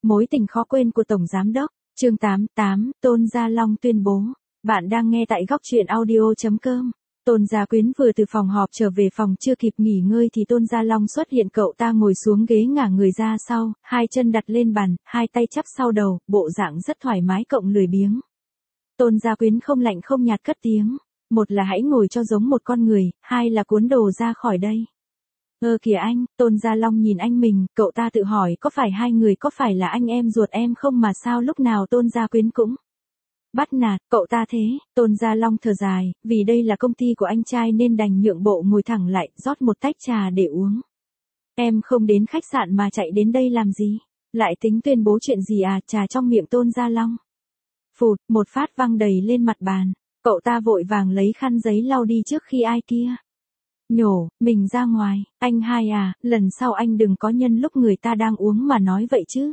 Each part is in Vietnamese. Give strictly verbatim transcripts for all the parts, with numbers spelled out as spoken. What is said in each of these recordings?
Mối tình khó quên của Tổng Giám Đốc, chương tám, tám, Tôn Gia Long tuyên bố. Bạn đang nghe tại góc truyện audio chấm com. Tôn Gia Quyến vừa từ phòng họp trở về phòng chưa kịp nghỉ ngơi thì Tôn Gia Long xuất hiện, cậu ta ngồi xuống ghế ngả người ra sau, hai chân đặt lên bàn, hai tay chắp sau đầu, bộ dạng rất thoải mái cộng lười biếng. Tôn Gia Quyến không lạnh không nhạt cất tiếng, một là hãy ngồi cho giống một con người, hai là cuốn đồ ra khỏi đây. Ơ kìa anh, Tôn Gia Long nhìn anh mình, cậu ta tự hỏi có phải hai người có phải là anh em ruột em không mà sao lúc nào Tôn Gia Quyến cũng bắt nạt cậu ta thế. Tôn Gia Long thở dài, vì đây là công ty của anh trai nên đành nhượng bộ ngồi thẳng lại, rót một tách trà để uống. Em không đến khách sạn mà chạy đến đây làm gì? Lại tính tuyên bố chuyện gì à? Trà trong miệng Tôn Gia Long. Phụt, một phát văng đầy lên mặt bàn. Cậu ta vội vàng lấy khăn giấy lau đi trước khi ai kia nhổ mình ra ngoài. Anh hai à, lần sau anh đừng có nhân lúc người ta đang uống mà nói vậy chứ.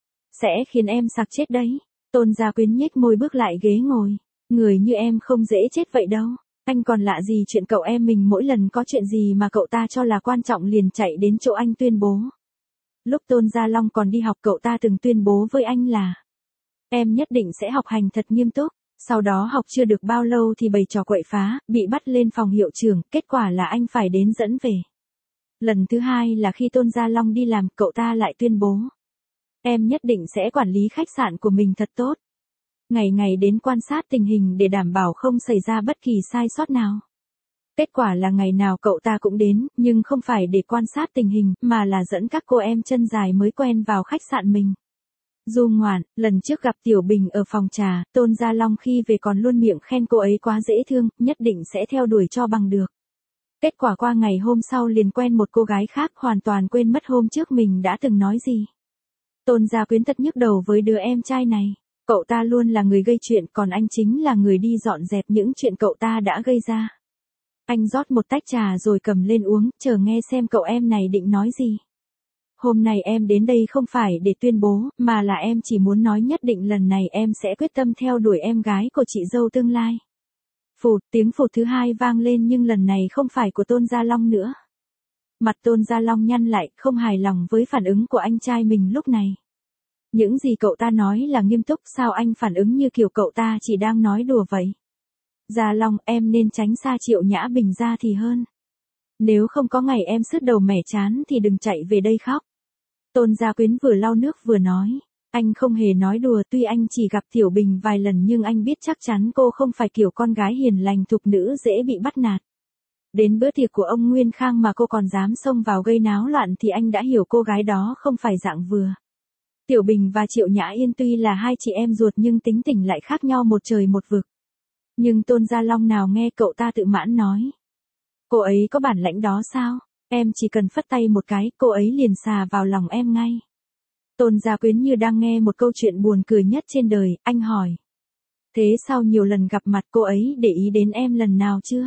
Sẽ khiến em sặc chết đấy. Tôn Gia Quyến nhếch môi bước lại ghế ngồi. Người như em không dễ chết vậy đâu. Anh còn lạ gì chuyện cậu em mình, mỗi lần có chuyện gì mà cậu ta cho là quan trọng liền chạy đến chỗ anh tuyên bố. Lúc Tôn Gia Long còn đi học cậu ta từng tuyên bố với anh là em nhất định sẽ học hành thật nghiêm túc. Sau đó học chưa được bao lâu thì bày trò quậy phá, bị bắt lên phòng hiệu trưởng, kết quả là anh phải đến dẫn về. Lần thứ hai là khi Tôn Gia Long đi làm, cậu ta lại tuyên bố em nhất định sẽ quản lý khách sạn của mình thật tốt. Ngày ngày đến quan sát tình hình để đảm bảo không xảy ra bất kỳ sai sót nào. Kết quả là ngày nào cậu ta cũng đến, nhưng không phải để quan sát tình hình, mà là dẫn các cô em chân dài mới quen vào khách sạn mình. Du ngoạn, lần trước gặp Tiểu Bình ở phòng trà, Tôn Gia Long khi về còn luôn miệng khen cô ấy quá dễ thương, nhất định sẽ theo đuổi cho bằng được. Kết quả qua ngày hôm sau liền quen một cô gái khác, hoàn toàn quên mất hôm trước mình đã từng nói gì. Tôn Gia Quyến thật nhức đầu với đứa em trai này. Cậu ta luôn là người gây chuyện, còn anh chính là người đi dọn dẹp những chuyện cậu ta đã gây ra. Anh rót một tách trà rồi cầm lên uống, chờ nghe xem cậu em này định nói gì. Hôm nay em đến đây không phải để tuyên bố, mà là em chỉ muốn nói nhất định lần này em sẽ quyết tâm theo đuổi em gái của chị dâu tương lai. Phụt, tiếng phụt thứ hai vang lên nhưng lần này không phải của Tôn Gia Long nữa. Mặt Tôn Gia Long nhăn lại, không hài lòng với phản ứng của anh trai mình lúc này. Những gì cậu ta nói là nghiêm túc, sao anh phản ứng như kiểu cậu ta chỉ đang nói đùa vậy? Gia Long, em nên tránh xa Triệu Nhã Bình ra thì hơn. Nếu không có ngày em sứt đầu mẻ chán thì đừng chạy về đây khóc. Tôn Gia Quyến vừa lau nước vừa nói. Anh không hề nói đùa, tuy anh chỉ gặp Tiểu Bình vài lần nhưng anh biết chắc chắn cô không phải kiểu con gái hiền lành thục nữ dễ bị bắt nạt. Đến bữa tiệc của ông Nguyên Khang mà cô còn dám xông vào gây náo loạn thì anh đã hiểu cô gái đó không phải dạng vừa. Tiểu Bình và Triệu Nhã Yên tuy là hai chị em ruột nhưng tính tình lại khác nhau một trời một vực. Nhưng Tôn Gia Long nào nghe cậu ta tự mãn nói. Cô ấy có bản lãnh đó sao? Em chỉ cần phất tay một cái, cô ấy liền xà vào lòng em ngay. Tôn Gia Quyến như đang nghe một câu chuyện buồn cười nhất trên đời, anh hỏi. Thế sau nhiều lần gặp mặt cô ấy để ý đến em lần nào chưa?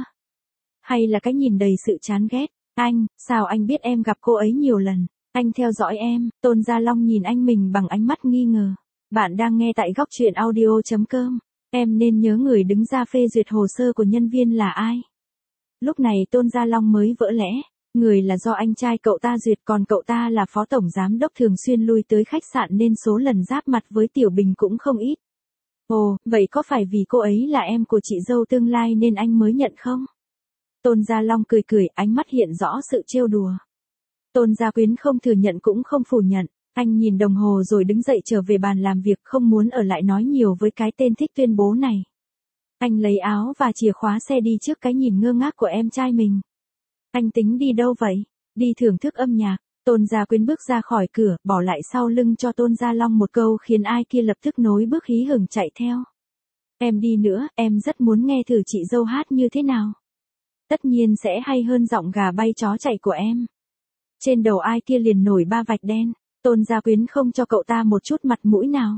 Hay là cái nhìn đầy sự chán ghét? Anh, sao anh biết em gặp cô ấy nhiều lần? Anh theo dõi em. Tôn Gia Long nhìn anh mình bằng ánh mắt nghi ngờ. Bạn đang nghe tại góc truyện audio chấm com. Em nên nhớ người đứng ra phê duyệt hồ sơ của nhân viên là ai. Lúc này Tôn Gia Long mới vỡ lẽ. Người là do anh trai cậu ta duyệt, còn cậu ta là phó tổng giám đốc thường xuyên lui tới khách sạn nên số lần giáp mặt với Tiểu Bình cũng không ít. Ồ, vậy có phải vì cô ấy là em của chị dâu tương lai nên anh mới nhận không? Tôn Gia Long cười cười, ánh mắt hiện rõ sự trêu đùa. Tôn Gia Quyến không thừa nhận cũng không phủ nhận. Anh nhìn đồng hồ rồi đứng dậy trở về bàn làm việc, không muốn ở lại nói nhiều với cái tên thích tuyên bố này. Anh lấy áo và chìa khóa xe đi trước cái nhìn ngơ ngác của em trai mình. Anh tính đi đâu vậy? Đi thưởng thức âm nhạc. Tôn Gia Quyến bước ra khỏi cửa, bỏ lại sau lưng cho Tôn Gia Long một câu khiến ai kia lập tức nối bước hí hửng chạy theo. Em đi nữa, em rất muốn nghe thử chị dâu hát như thế nào. Tất nhiên sẽ hay hơn giọng gà bay chó chạy của em. Trên đầu ai kia liền nổi ba vạch đen. Tôn Gia Quyến không cho cậu ta một chút mặt mũi nào.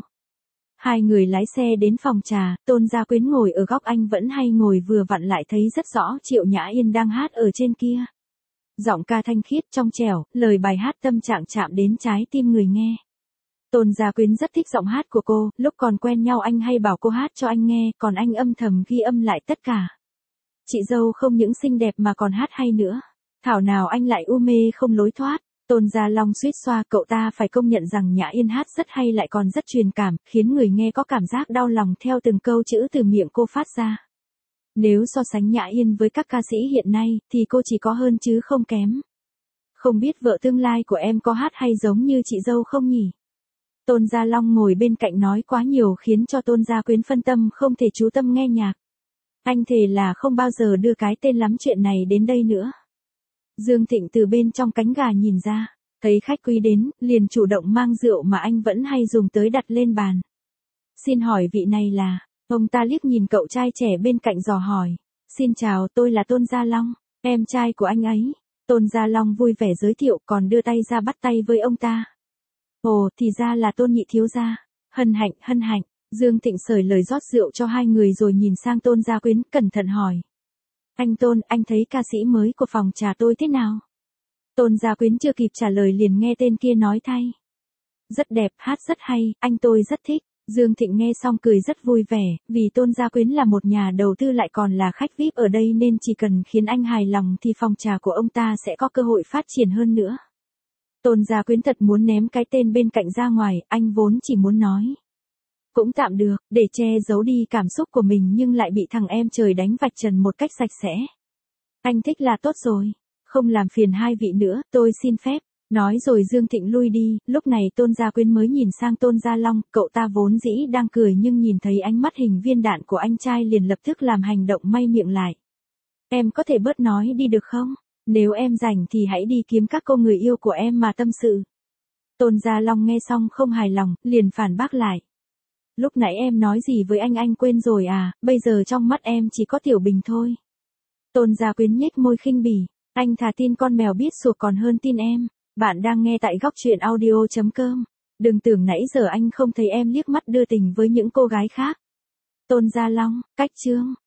Hai người lái xe đến phòng trà, Tôn Gia Quyến ngồi ở góc, anh vẫn hay ngồi vừa vặn lại thấy rất rõ Triệu Nhã Yên đang hát ở trên kia. Giọng ca thanh khiết trong trẻo, lời bài hát tâm trạng chạm đến trái tim người nghe. Tôn Gia Quyến rất thích giọng hát của cô, lúc còn quen nhau anh hay bảo cô hát cho anh nghe, còn anh âm thầm ghi âm lại tất cả. Chị dâu không những xinh đẹp mà còn hát hay nữa. Thảo nào anh lại u mê không lối thoát. Tôn Gia Long suýt xoa, cậu ta phải công nhận rằng Nhã Yên hát rất hay lại còn rất truyền cảm, khiến người nghe có cảm giác đau lòng theo từng câu chữ từ miệng cô phát ra. Nếu so sánh Nhã Yên với các ca sĩ hiện nay, thì cô chỉ có hơn chứ không kém. Không biết vợ tương lai của em có hát hay giống như chị dâu không nhỉ? Tôn Gia Long ngồi bên cạnh nói quá nhiều khiến cho Tôn Gia Quyến phân tâm không thể chú tâm nghe nhạc. Anh thề là không bao giờ đưa cái tên lắm chuyện này đến đây nữa. Dương Thịnh từ bên trong cánh gà nhìn ra, thấy khách quý đến, liền chủ động mang rượu mà anh vẫn hay dùng tới đặt lên bàn. Xin hỏi vị này là, ông ta liếc nhìn cậu trai trẻ bên cạnh dò hỏi. Xin chào, tôi là Tôn Gia Long, em trai của anh ấy. Tôn Gia Long vui vẻ giới thiệu còn đưa tay ra bắt tay với ông ta. Ồ, thì ra là Tôn nhị thiếu gia. Hân hạnh, hân hạnh. Dương Thịnh sởi lời rót rượu cho hai người rồi nhìn sang Tôn Gia Quyến, cẩn thận hỏi. Anh Tôn, anh thấy ca sĩ mới của phòng trà tôi thế nào? Tôn Gia Quyến chưa kịp trả lời liền nghe tên kia nói thay. Rất đẹp, hát rất hay, anh tôi rất thích. Dương Thịnh nghe xong cười rất vui vẻ, vì Tôn Gia Quyến là một nhà đầu tư lại còn là khách vi ai pi ở đây nên chỉ cần khiến anh hài lòng thì phòng trà của ông ta sẽ có cơ hội phát triển hơn nữa. Tôn Gia Quyến thật muốn ném cái tên bên cạnh ra ngoài, anh vốn chỉ muốn nói. Cũng tạm được, để che giấu đi cảm xúc của mình nhưng lại bị thằng em trời đánh vạch trần một cách sạch sẽ. Anh thích là tốt rồi, không làm phiền hai vị nữa, tôi xin phép. Nói rồi Dương Thịnh lui đi, lúc này Tôn Gia Quyến mới nhìn sang Tôn Gia Long, cậu ta vốn dĩ đang cười nhưng nhìn thấy ánh mắt hình viên đạn của anh trai liền lập tức làm hành động may miệng lại. Em có thể bớt nói đi được không? Nếu em rảnh thì hãy đi kiếm các cô người yêu của em mà tâm sự. Tôn Gia Long nghe xong không hài lòng, liền phản bác lại. Lúc nãy em nói gì với anh anh quên rồi à, bây giờ trong mắt em chỉ có Tiểu Bình thôi. Tôn Gia Quyến nhếch môi khinh bỉ, anh thà tin con mèo biết sủa còn hơn tin em. Bạn đang nghe tại góc truyện audio chấm com. Đừng tưởng nãy giờ anh không thấy em liếc mắt đưa tình với những cô gái khác. Tôn Gia Long, cách chương.